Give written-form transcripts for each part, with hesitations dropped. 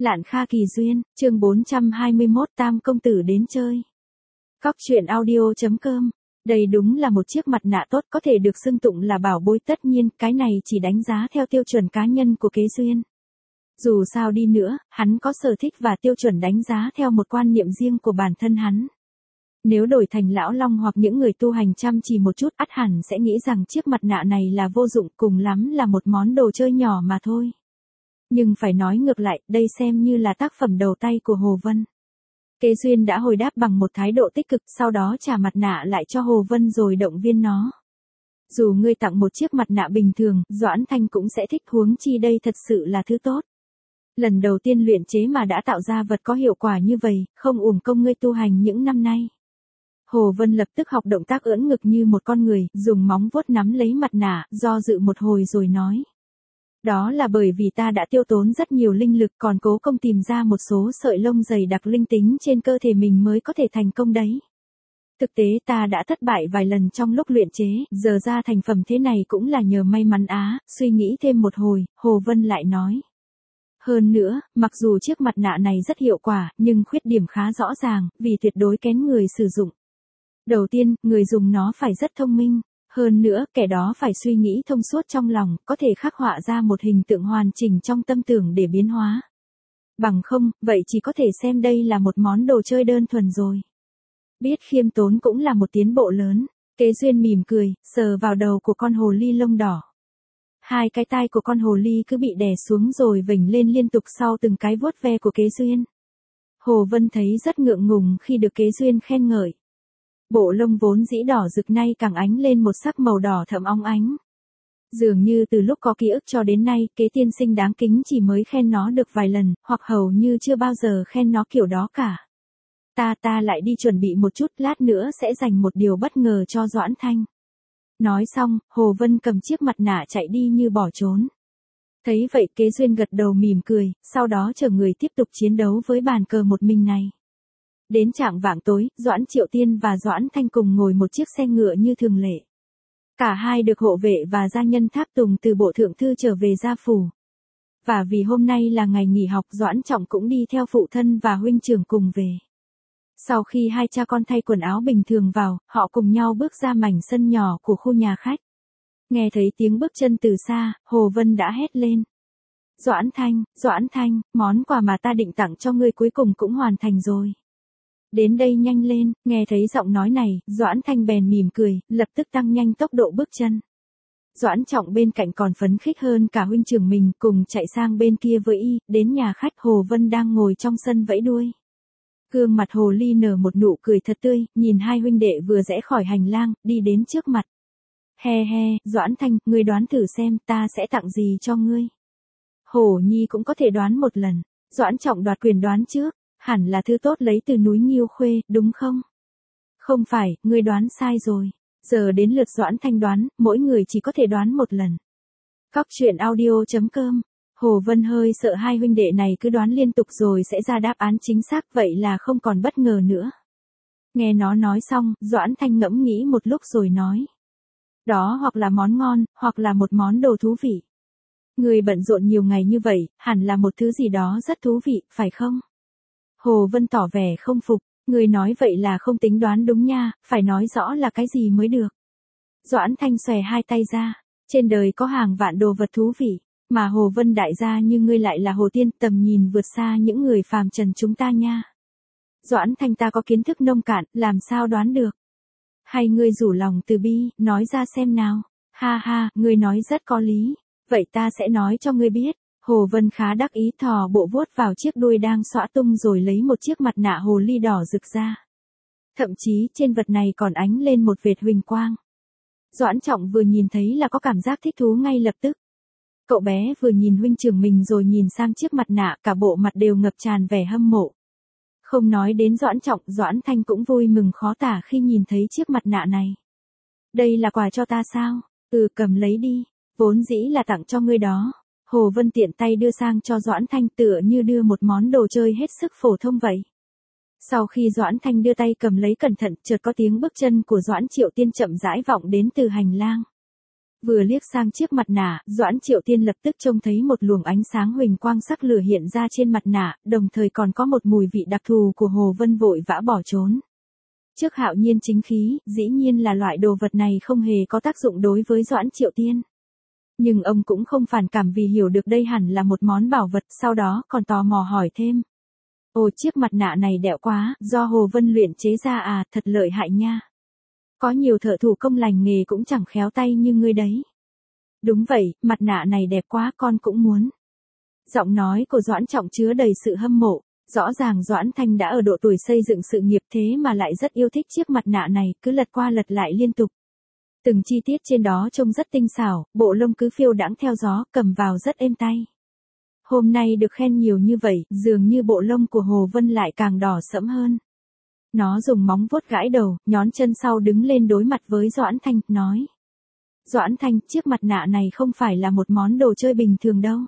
Lạn Kha Kỳ Duyên, chương 421 Tam công tử đến chơi. Cóc truyện audio.com. Đây đúng là một chiếc mặt nạ tốt, có thể được xưng tụng là bảo bối, tất nhiên cái này chỉ đánh giá theo tiêu chuẩn cá nhân của Kế Duyên. Dù sao đi nữa, hắn có sở thích và tiêu chuẩn đánh giá theo một quan niệm riêng của bản thân hắn. Nếu đổi thành lão long hoặc những người tu hành chăm chỉ một chút, ắt hẳn sẽ nghĩ rằng chiếc mặt nạ này là vô dụng, cùng lắm là một món đồ chơi nhỏ mà thôi. Nhưng phải nói ngược lại, đây xem như là tác phẩm đầu tay của Hồ Vân. Kế Duyên đã hồi đáp bằng một thái độ tích cực, sau đó trả mặt nạ lại cho Hồ Vân rồi động viên nó. Dù ngươi tặng một chiếc mặt nạ bình thường, Doãn Thanh cũng sẽ thích, huống chi đây thật sự là thứ tốt. Lần đầu tiên luyện chế mà đã tạo ra vật có hiệu quả như vậy, không uổng công ngươi tu hành những năm nay. Hồ Vân lập tức học động tác ưỡn ngực như một con người, dùng móng vuốt nắm lấy mặt nạ, do dự một hồi rồi nói. Đó là bởi vì ta đã tiêu tốn rất nhiều linh lực, còn cố công tìm ra một số sợi lông dày đặc linh tính trên cơ thể mình mới có thể thành công đấy. Thực tế ta đã thất bại vài lần trong lúc luyện chế, giờ ra thành phẩm thế này cũng là nhờ may mắn á. Suy nghĩ thêm một hồi, Hồ Vân lại nói. Hơn nữa, mặc dù chiếc mặt nạ này rất hiệu quả, nhưng khuyết điểm khá rõ ràng, vì tuyệt đối kén người sử dụng. Đầu tiên, người dùng nó phải rất thông minh. Hơn nữa, kẻ đó phải suy nghĩ thông suốt trong lòng, có thể khắc họa ra một hình tượng hoàn chỉnh trong tâm tưởng để biến hóa. Bằng không, vậy chỉ có thể xem đây là một món đồ chơi đơn thuần rồi. Biết khiêm tốn cũng là một tiến bộ lớn. Kế Duyên mỉm cười, sờ vào đầu của con hồ ly lông đỏ. Hai cái tai của con hồ ly cứ bị đè xuống rồi vểnh lên liên tục sau từng cái vuốt ve của Kế Duyên. Hồ Vân thấy rất ngượng ngùng khi được Kế Duyên khen ngợi. Bộ lông vốn dĩ đỏ rực nay càng ánh lên một sắc màu đỏ thẫm óng ánh. Dường như từ lúc có ký ức cho đến nay, Kế tiên sinh đáng kính chỉ mới khen nó được vài lần, hoặc hầu như chưa bao giờ khen nó kiểu đó cả. Ta lại đi chuẩn bị một chút, lát nữa sẽ dành một điều bất ngờ cho Doãn Thanh. Nói xong, Hồ Vân cầm chiếc mặt nạ chạy đi như bỏ trốn. Thấy vậy Kế Duyên gật đầu mỉm cười, sau đó chờ người tiếp tục chiến đấu với bàn cờ một mình này. Đến chạng vạng tối, Doãn Triệu Tiên và Doãn Thanh cùng ngồi một chiếc xe ngựa như thường lệ. Cả hai được hộ vệ và gia nhân tháp tùng từ bộ thượng thư trở về gia phủ. Và vì hôm nay là ngày nghỉ học, Doãn Trọng cũng đi theo phụ thân và huynh trưởng cùng về. Sau khi hai cha con thay quần áo bình thường vào, họ cùng nhau bước ra mảnh sân nhỏ của khu nhà khách. Nghe thấy tiếng bước chân từ xa, Hồ Vân đã hét lên. Doãn Thanh, món quà mà ta định tặng cho ngươi cuối cùng cũng hoàn thành rồi. Đến đây nhanh lên. Nghe thấy giọng nói này, Doãn Thanh bèn mỉm cười, lập tức tăng nhanh tốc độ bước chân. Doãn Trọng bên cạnh còn phấn khích hơn cả huynh trưởng mình, cùng chạy sang bên kia với y. Đến nhà khách, Hồ Vân đang ngồi trong sân vẫy đuôi. Gương mặt hồ ly nở một nụ cười thật tươi, nhìn hai huynh đệ vừa rẽ khỏi hành lang, đi đến trước mặt. He, Doãn Thanh, ngươi đoán thử xem ta sẽ tặng gì cho ngươi. Hổ Nhi cũng có thể đoán một lần. Doãn Trọng đoạt quyền đoán trước. Hẳn là thứ tốt lấy từ núi Nghiêu Khuê, đúng không? Không phải, ngươi đoán sai rồi. Giờ đến lượt Doãn Thanh đoán, mỗi người chỉ có thể đoán một lần. Cóc truyện audio.com. Hồ Vân hơi sợ hai huynh đệ này cứ đoán liên tục rồi sẽ ra đáp án chính xác, vậy là không còn bất ngờ nữa. Nghe nó nói xong, Doãn Thanh ngẫm nghĩ một lúc rồi nói. Đó hoặc là món ngon, hoặc là một món đồ thú vị. Người bận rộn nhiều ngày như vậy, hẳn là một thứ gì đó rất thú vị, phải không? Hồ Vân tỏ vẻ không phục, người nói vậy là không tính đoán đúng nha, phải nói rõ là cái gì mới được. Doãn Thanh xòe hai tay ra, trên đời có hàng vạn đồ vật thú vị, mà Hồ Vân đại gia như ngươi lại là Hồ Tiên, tầm nhìn vượt xa những người phàm trần chúng ta nha. Doãn Thanh ta có kiến thức nông cạn, làm sao đoán được. Hay ngươi rủ lòng từ bi, nói ra xem nào. Ha, ngươi nói rất có lý, vậy ta sẽ nói cho ngươi biết. Hồ Vân khá đắc ý thò bộ vuốt vào chiếc đuôi đang xõa tung rồi lấy một chiếc mặt nạ hồ ly đỏ rực ra. Thậm chí trên vật này còn ánh lên một vệt huỳnh quang. Doãn Trọng vừa nhìn thấy là có cảm giác thích thú ngay lập tức. Cậu bé vừa nhìn huynh trưởng mình rồi nhìn sang chiếc mặt nạ, cả bộ mặt đều ngập tràn vẻ hâm mộ. Không nói đến Doãn Trọng, Doãn Thanh cũng vui mừng khó tả khi nhìn thấy chiếc mặt nạ này. Đây là quà cho ta sao? Cầm lấy đi, vốn dĩ là tặng cho ngươi đó. Hồ Vân tiện tay đưa sang cho Doãn Thanh tựa như đưa một món đồ chơi hết sức phổ thông vậy. Sau khi Doãn Thanh đưa tay cầm lấy cẩn thận, chợt có tiếng bước chân của Doãn Triệu Tiên chậm rãi vọng đến từ hành lang. Vừa liếc sang chiếc mặt nạ, Doãn Triệu Tiên lập tức trông thấy một luồng ánh sáng huỳnh quang sắc lửa hiện ra trên mặt nạ, đồng thời còn có một mùi vị đặc thù của Hồ Vân vội vã bỏ trốn. Trước hạo nhiên chính khí, dĩ nhiên là loại đồ vật này không hề có tác dụng đối với Doãn Triệu Tiên. Nhưng ông cũng không phản cảm vì hiểu được đây hẳn là một món bảo vật, sau đó còn tò mò hỏi thêm. Ồ, chiếc mặt nạ này đẹo quá, do Hồ Vân luyện chế ra à, thật lợi hại nha. Có nhiều thợ thủ công lành nghề cũng chẳng khéo tay như ngươi đấy. Đúng vậy, mặt nạ này đẹp quá, con cũng muốn. Giọng nói của Doãn Trọng chứa đầy sự hâm mộ. Rõ ràng Doãn Thanh đã ở độ tuổi xây dựng sự nghiệp thế mà lại rất yêu thích chiếc mặt nạ này, cứ lật qua lật lại liên tục. Từng chi tiết trên đó trông rất tinh xảo, bộ lông cứ phiêu đãng theo gió, cầm vào rất êm tay. Hôm nay được khen nhiều như vậy, dường như bộ lông của Hồ Vân lại càng đỏ sẫm hơn. Nó dùng móng vuốt gãi đầu, nhón chân sau đứng lên đối mặt với Doãn Thanh, nói. Doãn Thanh, chiếc mặt nạ này không phải là một món đồ chơi bình thường đâu.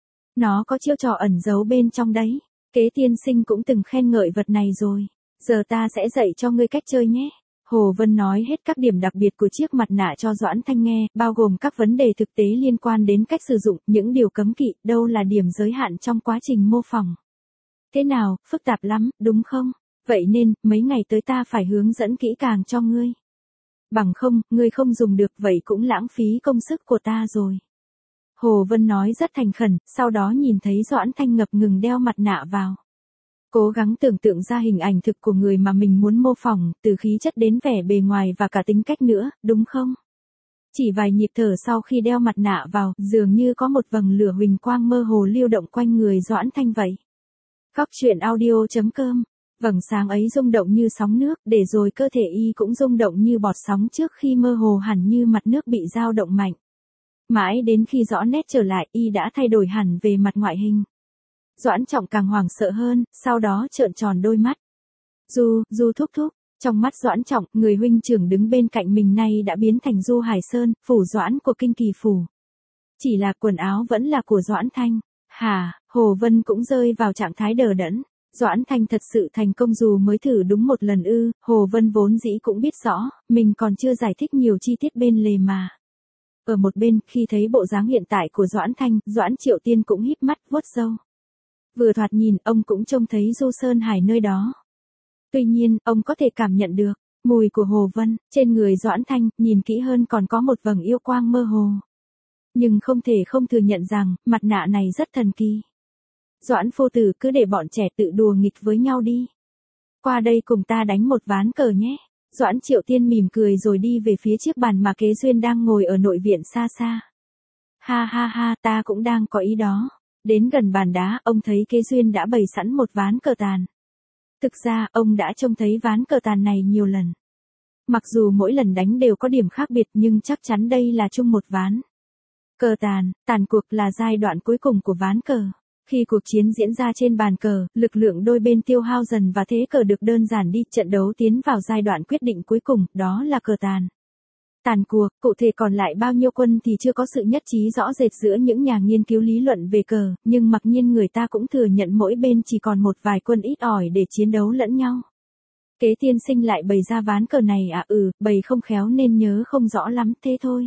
Nó có chiêu trò ẩn giấu bên trong đấy. Kế tiên sinh cũng từng khen ngợi vật này rồi. Giờ ta sẽ dạy cho ngươi cách chơi nhé. Hồ Vân nói hết các điểm đặc biệt của chiếc mặt nạ cho Doãn Thanh nghe, bao gồm các vấn đề thực tế liên quan đến cách sử dụng, những điều cấm kỵ, đâu là điểm giới hạn trong quá trình mô phỏng. Thế nào, phức tạp lắm, đúng không? Vậy nên, mấy ngày tới ta phải hướng dẫn kỹ càng cho ngươi. Bằng không, ngươi không dùng được vậy cũng lãng phí công sức của ta rồi. Hồ Vân nói rất thành khẩn, sau đó nhìn thấy Doãn Thanh ngập ngừng đeo mặt nạ vào. Cố gắng tưởng tượng ra hình ảnh thực của người mà mình muốn mô phỏng, từ khí chất đến vẻ bề ngoài và cả tính cách nữa, đúng không? Chỉ vài nhịp thở sau khi đeo mặt nạ vào, dường như có một vầng lửa huỳnh quang mơ hồ lưu động quanh người Doãn Thanh vậy. Góc truyện audio.com. Vầng sáng ấy rung động như sóng nước, để rồi cơ thể y cũng rung động như bọt sóng trước khi mơ hồ hẳn như mặt nước bị dao động mạnh. Mãi đến khi rõ nét trở lại, y đã thay đổi hẳn về mặt ngoại hình. Doãn Trọng càng hoảng sợ hơn, sau đó trợn tròn đôi mắt. Du thúc thúc, trong mắt Doãn Trọng, người huynh trưởng đứng bên cạnh mình nay đã biến thành Du Hải Sơn, phủ Doãn của Kinh Kỳ phủ. Chỉ là quần áo vẫn là của Doãn Thanh. Hả, Hồ Vân cũng rơi vào trạng thái đờ đẫn. Doãn Thanh thật sự thành công dù mới thử đúng một lần ư, Hồ Vân vốn dĩ cũng biết rõ, mình còn chưa giải thích nhiều chi tiết bên lề mà. Ở một bên, khi thấy bộ dáng hiện tại của Doãn Thanh, Doãn Triệu Tiên cũng híp mắt, vuốt râu. Vừa thoạt nhìn, ông cũng trông thấy Du Sơn Hải nơi đó. Tuy nhiên, ông có thể cảm nhận được, mùi của Hồ Vân, trên người Doãn Thanh, nhìn kỹ hơn còn có một vầng yêu quang mơ hồ. Nhưng không thể không thừa nhận rằng, mặt nạ này rất thần kỳ. Doãn phu tử cứ để bọn trẻ tự đùa nghịch với nhau đi. Qua đây cùng ta đánh một ván cờ nhé. Doãn Triệu Tiên mỉm cười rồi đi về phía chiếc bàn mà Kế Duyên đang ngồi ở nội viện xa xa. Ha ha ha, ta cũng đang có ý đó. Đến gần bàn đá, ông thấy Kế Duyên đã bày sẵn một ván cờ tàn. Thực ra, ông đã trông thấy ván cờ tàn này nhiều lần. Mặc dù mỗi lần đánh đều có điểm khác biệt nhưng chắc chắn đây là chung một ván. Cờ tàn cuộc là giai đoạn cuối cùng của ván cờ. Khi cuộc chiến diễn ra trên bàn cờ, lực lượng đôi bên tiêu hao dần và thế cờ được đơn giản đi, trận đấu tiến vào giai đoạn quyết định cuối cùng, đó là cờ tàn. Tàn cuộc, cụ thể còn lại bao nhiêu quân thì chưa có sự nhất trí rõ rệt giữa những nhà nghiên cứu lý luận về cờ, nhưng mặc nhiên người ta cũng thừa nhận mỗi bên chỉ còn một vài quân ít ỏi để chiến đấu lẫn nhau. Kế tiên sinh lại bày ra ván cờ này à? Bày không khéo nên nhớ không rõ lắm, thế thôi.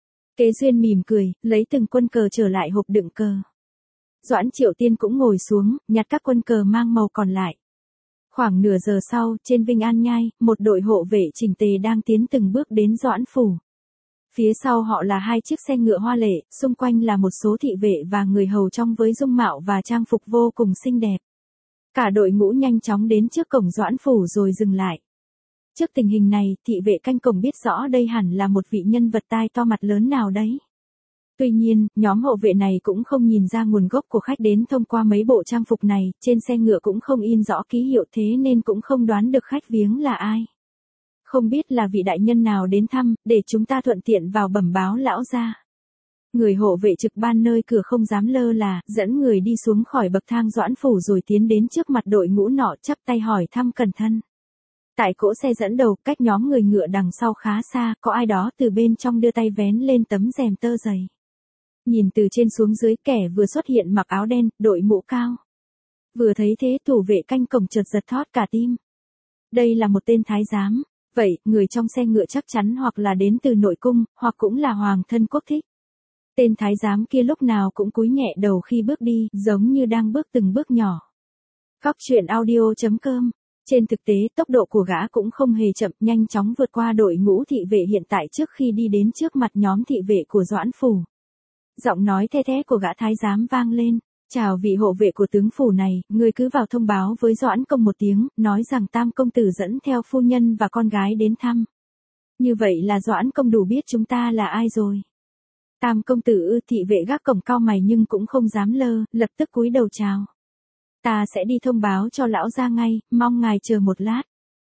Kế Duyên mỉm cười, lấy từng quân cờ trở lại hộp đựng cờ. Doãn Triệu Tiên cũng ngồi xuống, nhặt các quân cờ mang màu còn lại. Khoảng nửa giờ sau, trên Vinh An Nhai, một đội hộ vệ chỉnh tề đang tiến từng bước đến Doãn phủ. Phía sau họ là hai chiếc xe ngựa hoa lệ, xung quanh là một số thị vệ và người hầu trong với dung mạo và trang phục vô cùng xinh đẹp. Cả đội ngũ nhanh chóng đến trước cổng Doãn phủ rồi dừng lại. Trước tình hình này, thị vệ canh cổng biết rõ đây hẳn là một vị nhân vật tai to mặt lớn nào đấy. Tuy nhiên, nhóm hộ vệ này cũng không nhìn ra nguồn gốc của khách đến thông qua mấy bộ trang phục này, trên xe ngựa cũng không in rõ ký hiệu thế nên cũng không đoán được khách viếng là ai. Không biết là vị đại nhân nào đến thăm, để chúng ta thuận tiện vào bẩm báo lão gia. Người hộ vệ trực ban nơi cửa không dám lơ là, dẫn người đi xuống khỏi bậc thang Doãn phủ rồi tiến đến trước mặt đội ngũ nọ chắp tay hỏi thăm cẩn thận. Tại cỗ xe dẫn đầu, cách nhóm người ngựa đằng sau khá xa, có ai đó từ bên trong đưa tay vén lên tấm rèm tơ dày. Nhìn từ trên xuống dưới, kẻ vừa xuất hiện mặc áo đen, đội mũ cao. Vừa thấy thế thủ vệ canh cổng chợt giật thót cả tim. Đây là một tên thái giám. Vậy, người trong xe ngựa chắc chắn hoặc là đến từ nội cung, hoặc cũng là hoàng thân quốc thích. Tên thái giám kia lúc nào cũng cúi nhẹ đầu khi bước đi, giống như đang bước từng bước nhỏ. Góc truyện audio.com. Trên thực tế, tốc độ của gã cũng không hề chậm, nhanh chóng vượt qua đội ngũ thị vệ hiện tại trước khi đi đến trước mặt nhóm thị vệ của Doãn phủ. Giọng nói the thé của gã thái giám vang lên. Chào vị hộ vệ của tướng phủ này, người cứ vào thông báo với Doãn công một tiếng, nói rằng Tam công tử dẫn theo phu nhân và con gái đến thăm. Như vậy là Doãn công đủ biết chúng ta là ai rồi. Tam công tử thị vệ gác cổng cau mày nhưng cũng không dám lơ, lập tức cúi đầu chào. Ta sẽ đi thông báo cho lão gia ngay, mong ngài chờ một lát.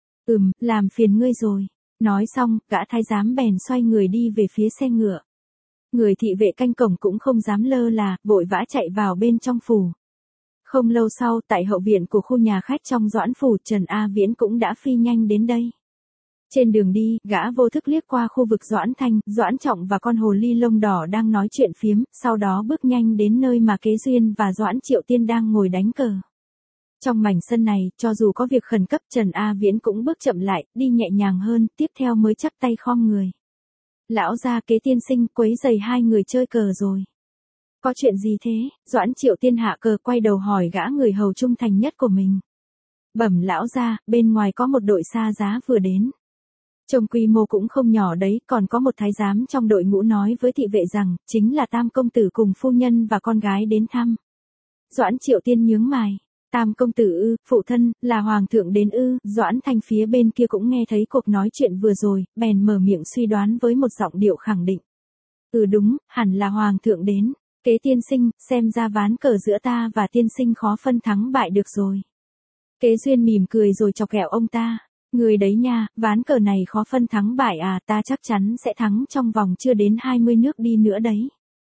Làm phiền ngươi rồi. Nói xong, gã thái giám bèn xoay người đi về phía xe ngựa. Người thị vệ canh cổng cũng không dám lơ là, vội vã chạy vào bên trong phủ. Không lâu sau, tại hậu viện của khu nhà khách trong Doãn phủ, Trần A Viễn cũng đã phi nhanh đến đây. Trên đường đi, gã vô thức liếc qua khu vực Doãn Thanh, Doãn Trọng và con hồ ly lông đỏ đang nói chuyện phiếm, sau đó bước nhanh đến nơi mà Kế Duyên và Doãn Triệu Tiên đang ngồi đánh cờ. Trong mảnh sân này, cho dù có việc khẩn cấp, Trần A Viễn cũng bước chậm lại, đi nhẹ nhàng hơn, tiếp theo mới chắp tay khom người. Lão gia Kế tiên sinh, quấy rầy hai người chơi cờ rồi. Có chuyện gì thế? Doãn Triệu Tiên hạ cờ quay đầu hỏi gã người hầu trung thành nhất của mình. Bẩm lão gia, bên ngoài có một đội xa giá vừa đến. Trông quy mô cũng không nhỏ đấy, còn có một thái giám trong đội ngũ nói với thị vệ rằng, chính là Tam công tử cùng phu nhân và con gái đến thăm. Doãn Triệu Tiên nhướng mày. Tam công tử phụ thân, là hoàng thượng đến Doãn Thanh phía bên kia cũng nghe thấy cuộc nói chuyện vừa rồi, bèn mở miệng suy đoán với một giọng điệu khẳng định. Đúng, hẳn là hoàng thượng đến. Kế tiên sinh, xem ra ván cờ giữa ta và tiên sinh khó phân thắng bại được rồi. Kế Duyên mỉm cười rồi chọc ghẹo ông ta. Người đấy nha, ván cờ này khó phân thắng bại à, ta chắc chắn sẽ thắng trong vòng chưa đến 20 nước đi nữa đấy.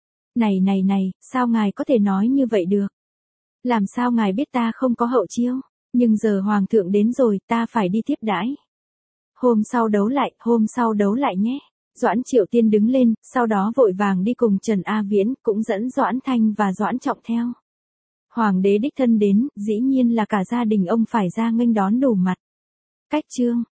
Này, sao ngài có thể nói như vậy được? Làm sao ngài biết ta không có hậu chiêu? Nhưng giờ hoàng thượng đến rồi, ta phải đi tiếp đãi. Hôm sau đấu lại nhé. Doãn Triệu Tiên đứng lên, sau đó vội vàng đi cùng Trần A Viễn, cũng dẫn Doãn Thanh và Doãn Trọng theo. Hoàng đế đích thân đến, dĩ nhiên là cả gia đình ông phải ra nghênh đón đủ mặt. Cách chương